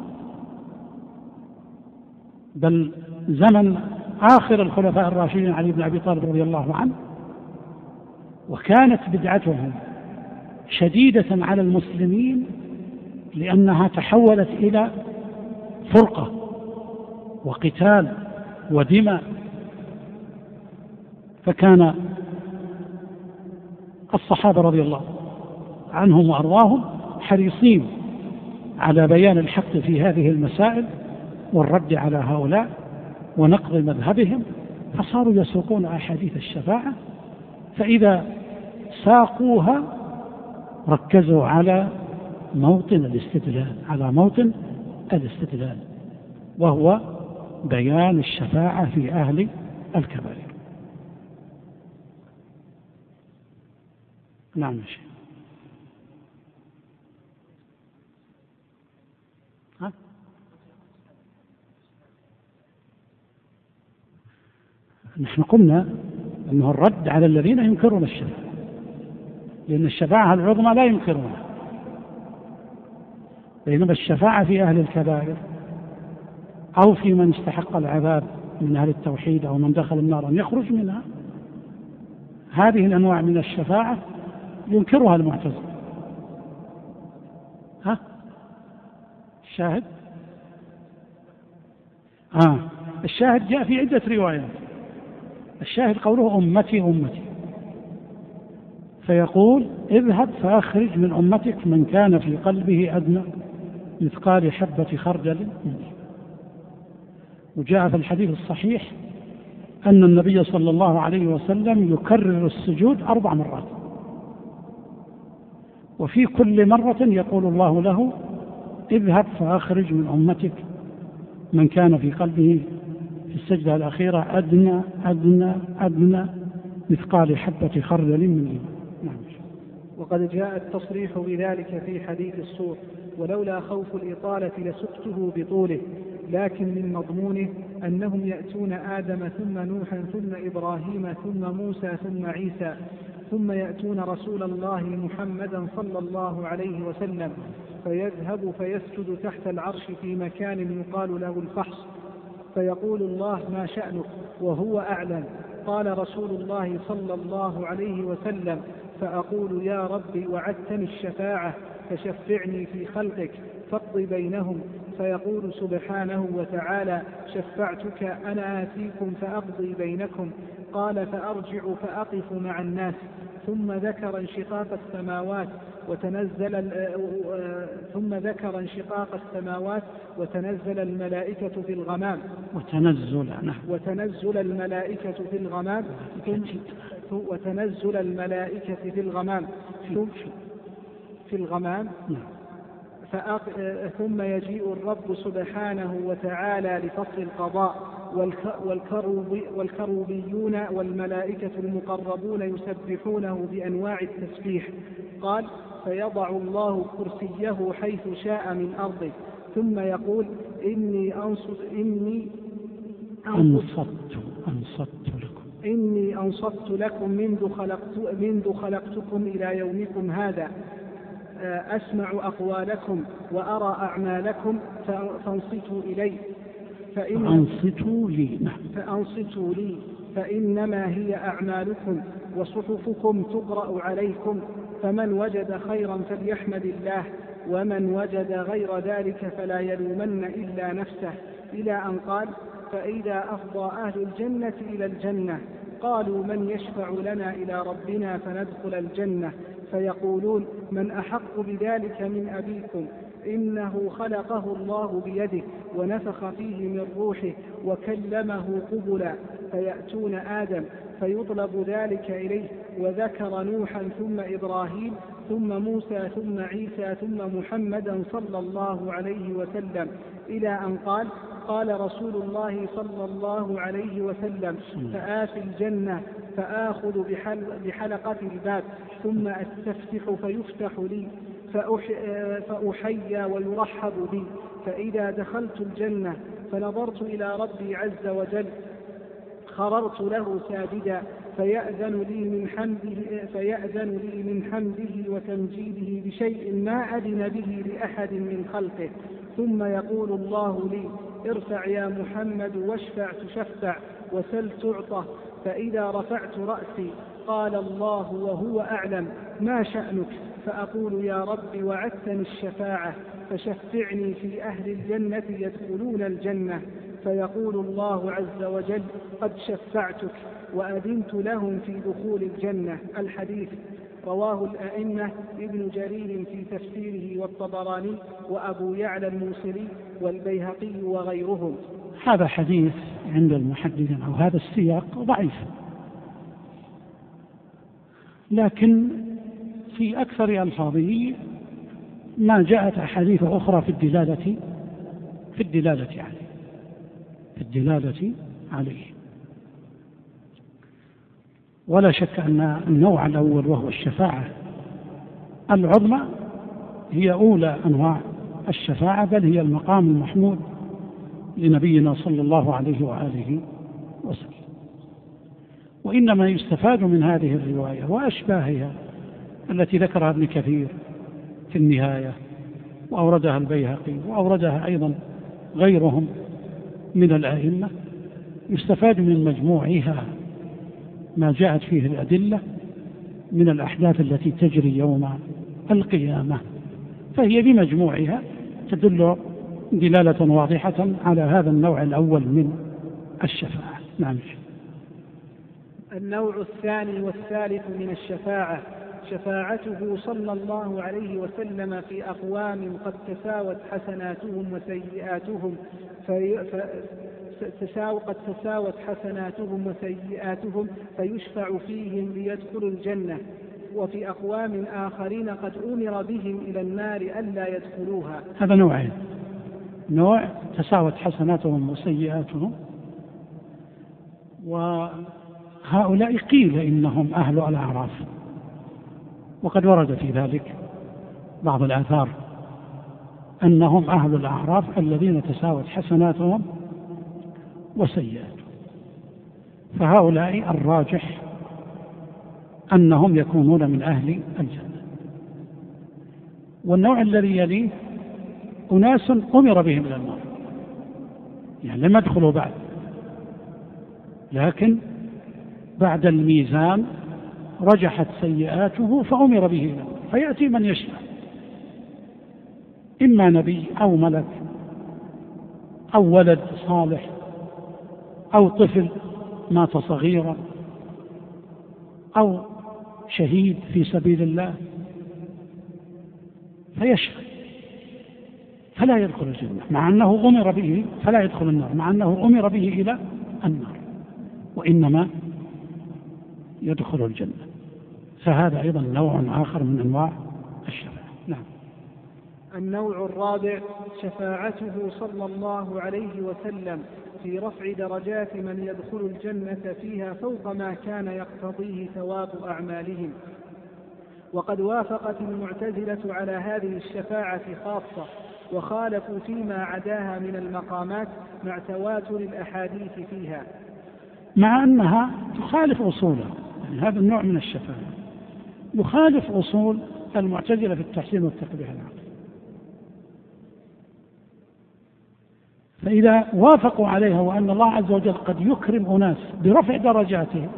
بل زمن آخر الخلفاء الراشدين علي بن أبي طالب رضي الله عنه، وكانت بدعتهم شديدة على المسلمين لأنها تحولت إلى فرقة وقتال ودماء، فكان الصحابة رضي الله عنهم وأرضاهم حريصين على بيان الحق في هذه المسائل والرد على هؤلاء ونقض مذهبهم، فصاروا يسوقون أحاديث الشفاعة، فإذا ساقوها ركزوا على موطن الاستدلال، وهو بيان الشفاعة في أهل الكبائر. نعم يا شيخ. نحن قلنا أنه الرد على الذين ينكرون الشفاعة، لأن الشفاعة العظمى لا ينكرونها، بينما الشفاعة في أهل الكبائر أو في من استحق العذاب من أهل التوحيد أو من دخل النار أن يخرج منها، هذه الأنواع من الشفاعة ينكرها المعتزلة. الشاهد الشاهد جاء في عدة روايات. الشاهد قوله أمتي أمتي، فيقول اذهب فأخرج من أمتك من كان في قلبه أدنى مثقال حبة خردل. وجاء في الحديث الصحيح أن النبي صلى الله عليه وسلم يكرر السجود 4 مرات، وفي كل مرة يقول الله له اذهب فأخرج من أمتك من كان في قلبه في السجدة الأخيرة أدنى أدنى أدنى مثقال حبة خردل من إيمان. وقد جاء التصريح بذلك في حديث الصور: ولولا خوف الإطالة لسقته بطوله، لكن من مضمونه أنهم يأتون آدم ثم نوحا ثم إبراهيم ثم موسى ثم عيسى، ثم يأتون رسول الله محمدا صلى الله عليه وسلم فيذهب فيسجد تحت العرش في مكان يقال له الفحص، فيقول الله ما شأنك وهو أعلم. قال رسول الله صلى الله عليه وسلم: فأقول يا رب وعدتني الشفاعة فشفعني في خلقك فاقض بينهم، فيقول سبحانه وتعالى: شفعتك أنا آتيكم فأقضي بينكم. قال: فأرجع فأقف مع الناس. ثم ذكر انشقاق السماوات وتنزل الملائكة في الغمام وتنزل الملائكة في الغمام ثم يجيء الرب سبحانه وتعالى لفصل القضاء، والكروبيون والملائكة المقربون يسبحونه بأنواع التسبيح. قال: فيضع الله كرسيه حيث شاء من أرضه، ثم يقول: إني أنصت لكم منذ خلقتكم إلى يومكم هذا، أسمع أقوالكم وأرى أعمالكم فأنصتوا لي فإنما هي أعمالكم وصحفكم تقرأ عليكم، فمن وجد خيرا فليحمد الله، ومن وجد غير ذلك فلا يلومن إلا نفسه، إلى أن قال: فإذا أفضى أهل الجنة إلى الجنة قالوا: من يشفع لنا إلى ربنا فندخل الجنة؟ فيقولون: من أحق بذلك من أبيكم؟ إنه خلقه الله بيده ونفخ فيه من روحه وكلمه قبلا. فيأتون آدم فيطلب ذلك إليه، وذكر نوحا ثم إبراهيم ثم موسى ثم عيسى ثم محمدا صلى الله عليه وسلم، إلى أن قال: قال رسول الله صلى الله عليه وسلم: فآتي الجنة فآخذ بحلقة الباب ثم أستفتح فيفتح لي فأحيى ويرحب بي، فإذا دخلت الجنة فنظرت إلى ربي عز وجل خررت له ساجدا، فيأذن لي من حمده وتمجيده بشيء ما أذن به لأحد من خلقه، ثم يقول الله لي: ارفع يا محمد واشفع تشفع وسل تعطى. فإذا رفعت رأسي قال الله وهو أعلم: ما شأنك؟ فأقول: يا رب وعدتني الشفاعة فشفعني في أهل الجنة يدخلون الجنة. فيقول الله عز وجل: قد شفعتك وأذنت لهم في دخول الجنة. الحديث رواه الأئمة ابن جرير في تفسيره والطبراني وأبو يعلى الموصلي والبيهقي وغيرهم. هذا حديث عند المحدثين أو هذا السياق ضعيف، لكن في أكثر ألفاظه ما جاءت أحاديث أخرى في الدلالة عليه. ولا شك أن النوع الأول وهو الشفاعة العظمى هي أولى أنواع الشفاعة، بل هي المقام المحمود لنبينا صلى الله عليه وآله وسلم. وإنما يستفاد من هذه الرواية وأشباهها التي ذكرها ابن كثير في النهاية وأوردها البيهقي وأوردها أيضا غيرهم من الأئمة، يستفاد من مجموعها ما جاءت فيه الأدلة من الأحداث التي تجري يوم القيامة، فهي بمجموعها تدل دلالة واضحة على هذا النوع الأول من الشفاعة. نعم. النوع الثاني والثالث من الشفاعة شفاعته صلى الله عليه وسلم في أقوام قد تساوت حسناتهم وسيئاتهم فيشفع فيهم ليدخلوا الجنة، وفي أقوام آخرين قد أمر بهم إلى النار ألا يدخلوها. هذا نوعين: نوع تساوت حسناتهم وسيئاتهم، وهؤلاء قيل إنهم أهل الأعراف، وقد ورد في ذلك بعض الآثار أنهم أهل الأعراف الذين تساوت حسناتهم وسيئاتهم، فهؤلاء الراجح أنهم يكونون من أهل الجنة. والنوع الذي يليه أناس أمر بهم إلى النار، يعني لم يدخلوا بعد، لكن بعد الميزان رجحت سيئاته فأمر به إلى النار، فيأتي من يشاء، إما نبي أو ملك أو ولد صالح أو طفل مات صغيرا أو شهيد في سبيل الله، فيشفع فلا يدخل الجنة مع أنه أمر به، فلا يدخل النار مع أنه أمر به إلى النار، وإنما يدخل الجنة. فهذا أيضا نوع آخر من أنواع الشفاعة. نعم. النوع الرابع شفاعته صلى الله عليه وسلم في رفع درجات من يدخل الجنة فيها فوق ما كان يقتضيه ثواب أعمالهم. وقد وافقت المعتزلة على هذه الشفاعة خاصة، وخالفوا فيما عداها من المقامات مع تواتر الأحاديث فيها، مع أنها تخالف أصولها. يعني هذا النوع من الشفاعة يخالف أصول المعتزلة في التحسين والتقبيح العقلي. فإذا وافقوا عليها وأن الله عز وجل قد يكرم أناس برفع درجاتهم،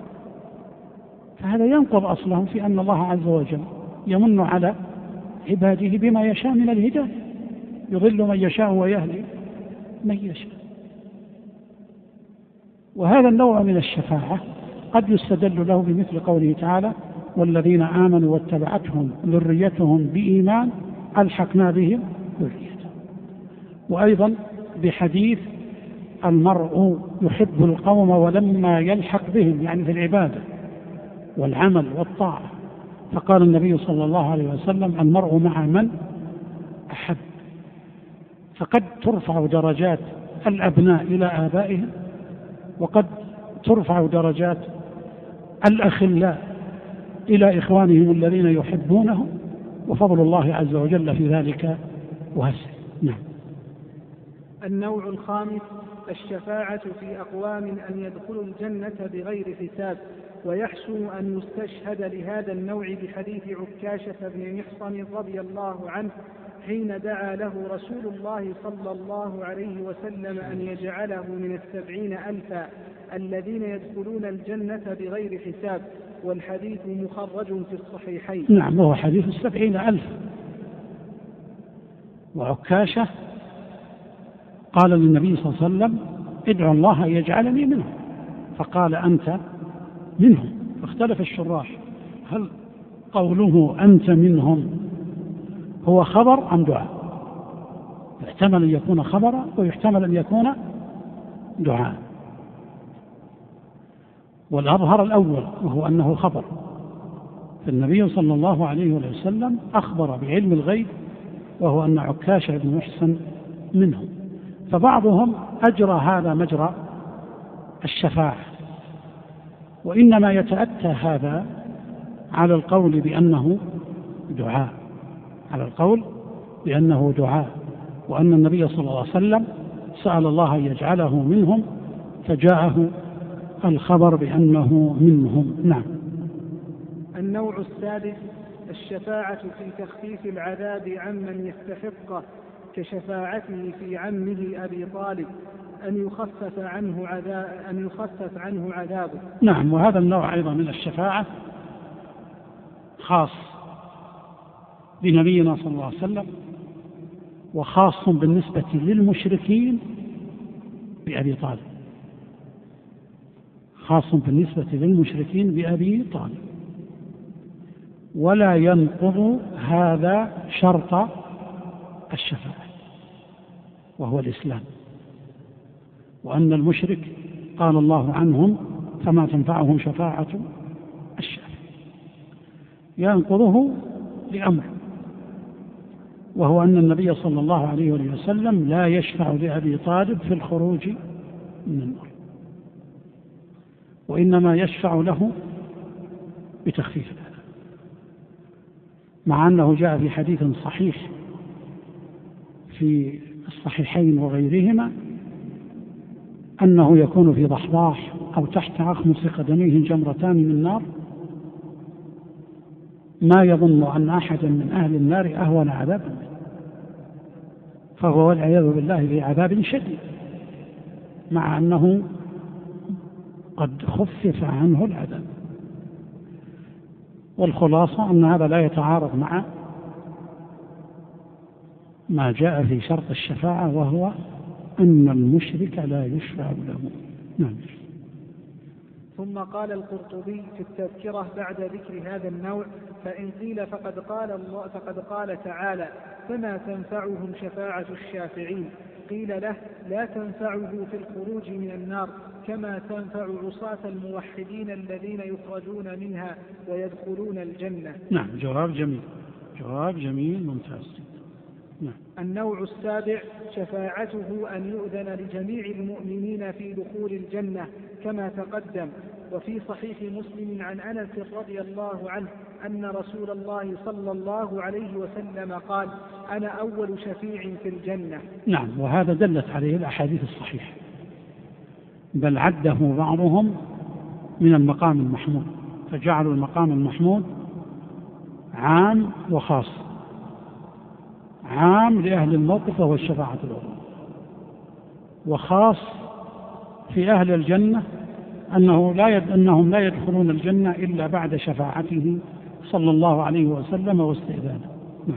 فهذا ينقض أصلهم في أن الله عز وجل يمن على عباده بما يشاء من الهداية، يضل من يشاء ويهدي من يشاء. وهذا النوع من الشفاعة قد يستدل له بمثل قوله تعالى: والذين آمنوا واتبعتهم ذريتهم بإيمان ألحقنا بهم ذريتهم. وأيضا بحديث: المرء يحب القوم ولما يلحق بهم، يعني في العبادة والعمل والطاعة. فقال النبي صلى الله عليه وسلم: المرء مع من أحب. فقد ترفع درجات الأبناء إلى آبائهم، وقد ترفع درجات الأخلاء إلى إخوانهم الذين يحبونهم، وفضل الله عز وجل في ذلك واسع. نعم. النوع الخامس الشفاعة في أقوام أن يدخلوا الجنة بغير حساب. ويحسن أن يستشهد لهذا النوع بحديث عكاشة بن محصن رضي الله عنه حين دعا له رسول الله صلى الله عليه وسلم أن يجعله من 70,000 الذين يدخلون الجنة بغير حساب، والحديث مخرج في الصحيحين. نعم، هو حديث 70,000. وعكاشة قال للنبي صلى الله عليه وسلم: ادعو الله يجعلني منهم. فقال أنت منهم. فاختلف الشراح هل قوله أنت منهم هو خبر أم دعاء؟ يحتمل أن يكون خبرا ويحتمل أن يكون دعاء، والأظهر الأول وهو أنه خبر. فالنبي صلى الله عليه وسلم أخبر بعلم الغيب وهو أن عكاشة بن محصن منهم. فبعضهم أجرى هذا مجرى الشفاعة، وإنما يتأتى هذا على القول بأنه دعاء، على القول بأنه دعاء، وأن النبي صلى الله عليه وسلم سأل الله أن يجعله منهم فجاءه الخبر بأنه منهم. نعم. النوع السادس الشفاعة في تخفيف العذاب عمن يستحقه كشفاعته في عمه أبي طالب أن يخفف عنه عذابه. نعم. وهذا النوع أيضا من الشفاعة خاص بنبينا صلى الله عليه وسلم، وخاص بالنسبة للمشركين بأبي طالب، خاص بالنسبة للمشركين بأبي طالب، ولا ينقض هذا شرط الشفاعة وهو الإسلام، وأن المشرك قال الله عنهم فما تنفعهم شفاعة الشافع. ينقضه لأمر، وهو أن النبي صلى الله عليه وسلم لا يشفع لأبي طالب في الخروج من النار، وإنما يشفع له بتخفيف العذاب، مع أنه جاء في حديث صحيح في الصحيحين وغيرهما أنه يكون في ضحضاح أو تحت أخمص قدميه جمرتان من نار، ما يظن أن أحدا من أهل النار أهون عذابا منه، فهو والعياذ بالله في عذاب شديد، مع أنه قد خفف عنه العذاب. والخلاصة أن هذا لا يتعارض مع ما جاء في شرط الشفاعة، وهو أن المشرك لا يشفع له. نعم. ثم قال القرطبي في التذكرة بعد ذكر هذا النوع: فإن قيل فقد قال تعالى: فما تنفعهم شفاعة الشافعين. قيل له: لا تنفعه في الخروج من النار كما تنفع عصاة الموحدين الذين يخرجون منها ويدخلون الجنة. نعم. جواب جميل، جواب جميل ممتاز. نعم. النوع السابع شفاعته أن يؤذن لجميع المؤمنين في دخول الجنة كما تقدم. وفي صحيح مسلم عن أنس رضي الله عنه أن رسول الله صلى الله عليه وسلم قال: أنا أول شفيع في الجنة. نعم. وهذا دلت عليه الأحاديث الصحيحة، بل عده بعضهم من المقام المحمود، فجعلوا المقام المحمود عام وخاص. عام لأهل الموقف وهو الشفاعة العظمى، وخاص في أهل الجنة أنهم لا يدخلون الجنة إلا بعد شفاعته صلى الله عليه وسلم واستئذانه.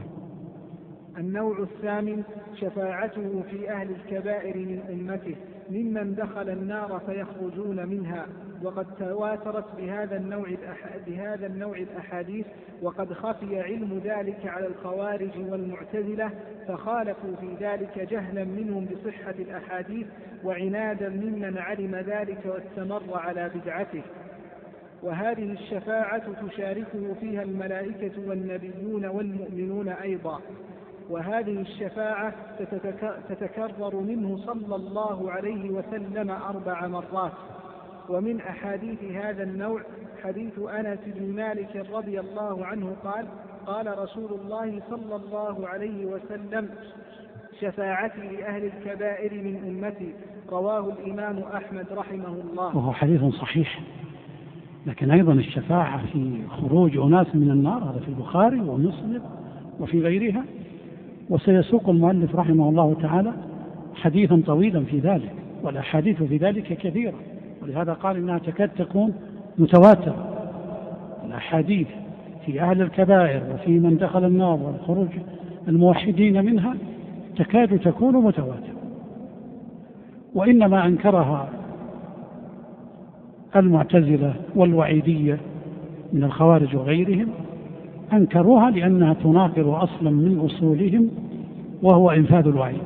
النوع الثامن شفاعته في أهل الكبائر من أمته ممن دخل النار فيخرجون منها، وقد تواترت بهذا النوع الأحاديث، وقد خفي علم ذلك على الخوارج والمعتزلة فخالفوا في ذلك جهلا منهم بصحة الأحاديث وعنادا ممن علم ذلك واستمر على بدعته. وهذه الشفاعة تشاركه فيها الملائكة والنبيون والمؤمنون أيضا. وهذه الشفاعة تتكرر منه صلى الله عليه وسلم 4 مرات. ومن أحاديث هذا النوع حديث أنس بن مالك رضي الله عنه قال: قال رسول الله صلى الله عليه وسلم: شفاعتي لأهل الكبائر من أمتي. رواه الإمام أحمد رحمه الله. وهو حديث صحيح. لكن أيضا الشفاعة في خروج أناس من النار هذا في البخاري ومسلم وفي غيرها، وسيسوق المؤلف رحمه الله تعالى حديثا طويلا في ذلك، والأحاديث في ذلك كثيرة، ولهذا قال إنها تكاد تكون متواترة. الأحاديث في أهل الكبائر وفي من دخل النار والخروج الموحدين منها تكاد تكون متواترة، وإنما أنكرها المعتزلة والوعيدية من الخوارج وغيرهم أنكروها لأنها تناقض أصلا من أصولهم وهو إنفاذ الوعيد،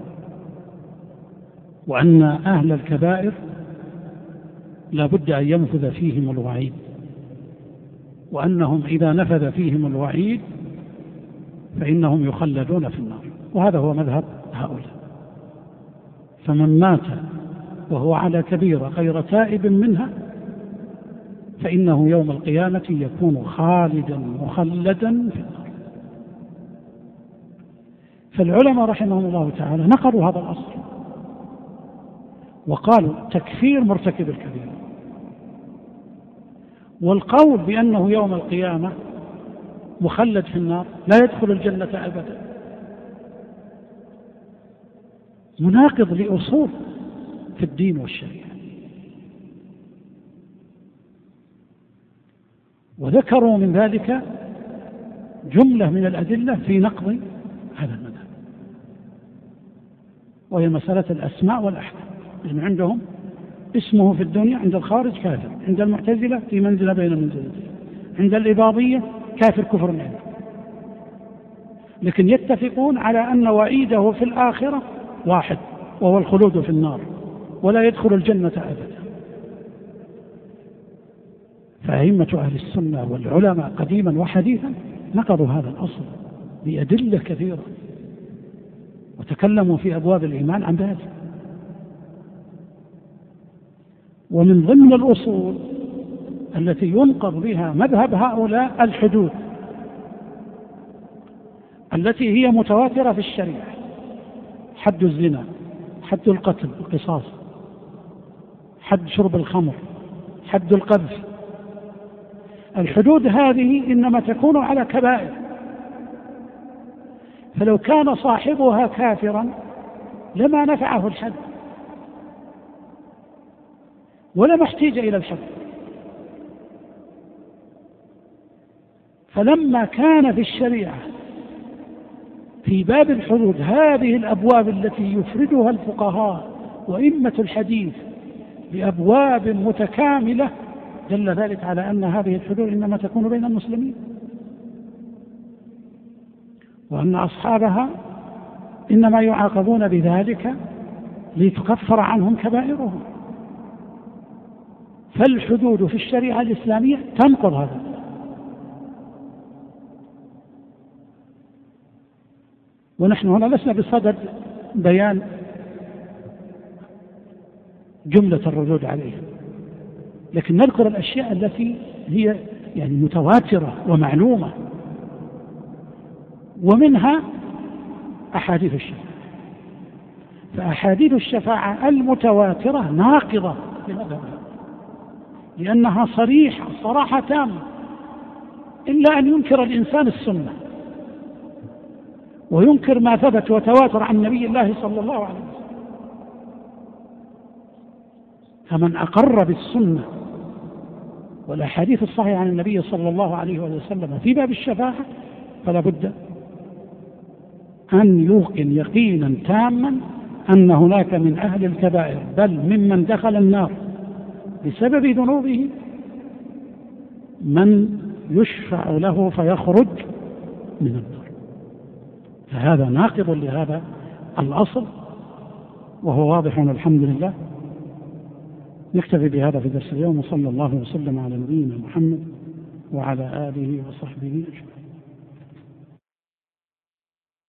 وأن أهل الكبائر لا بد أن ينفذ فيهم الوعيد، وأنهم إذا نفذ فيهم الوعيد فإنهم يخلدون في النار، وهذا هو مذهب هؤلاء. فمن مات وهو على كبيرة غير تائب منها فإنه يوم القيامة يكون خالدا مخلدا في النار. فالعلماء رحمهم الله تعالى نقلوا هذا الأصل وقالوا تكفير مرتكب الكبيرة، والقول بأنه يوم القيامة مخلد في النار لا يدخل الجنة أبدا مناقض لأصول في الدين والشريعة. وذكروا من ذلك جملة من الأدلة في نقض هذا المذهب، وهي مسألة الأسماء والأحكام، لأن عندهم اسمه في الدنيا عند الخارج كافر، عند المعتزلة في منزلة بين المنزلتين، عند الإباضية كافر كفر عنده، لكن يتفقون على أن وعيده في الآخرة واحد وهو الخلود في النار ولا يدخل الجنة أبدا. فأئمة أهل السنة والعلماء قديما وحديثا نقضوا هذا الأصل بأدلة كثيرة وتكلموا في أبواب الإيمان عن ذلك. ومن ضمن الأصول التي ينقض بها مذهب هؤلاء الحدود التي هي متواترة في الشريعة: حد الزنا، حد القتل القصاص، حد شرب الخمر، حد القذف. الحدود هذه إنما تكون على كبائر، فلو كان صاحبها كافرا لما نفعه الحد ولما احتاج إلى الحد. فلما كان في الشريعة في باب الحدود هذه الأبواب التي يفردها الفقهاء وإمة الحديث بأبواب متكاملة، دل ذلك على أن هذه الحدود إنما تكون بين المسلمين، وأن أصحابها إنما يعاقبون بذلك لتكفر عنهم كبائرهم. فالحدود في الشريعة الإسلامية تنقض هذا. ونحن هنا لسنا بصدد بيان جملة الردود عليه، لكن نذكر الأشياء التي هي يعني متواترة ومعلومة، ومنها أحاديث الشفاعة. فأحاديث الشفاعة المتواترة ناقضة لمذهب، لأنها صريحة صراحة تامة، إلا أن ينكر الإنسان السنة وينكر ما ثبت وتواتر عن نبي الله صلى الله عليه وسلم. فمن أقر بالسنة والأحاديث الصحيحة عن النبي صلى الله عليه وسلم في باب الشفاعة فلا بد أن يوقن يقينا تاما أن هناك من أهل الكبائر بل ممن دخل النار بسبب ذنوبه من يشفع له فيخرج من النار. فهذا ناقض لهذا الأصل وهو واضح الحمد لله. نكتفي بهذا في درس اليوم، وصلى الله وسلم على نبينا محمد وعلى آله وصحبه أجمعين.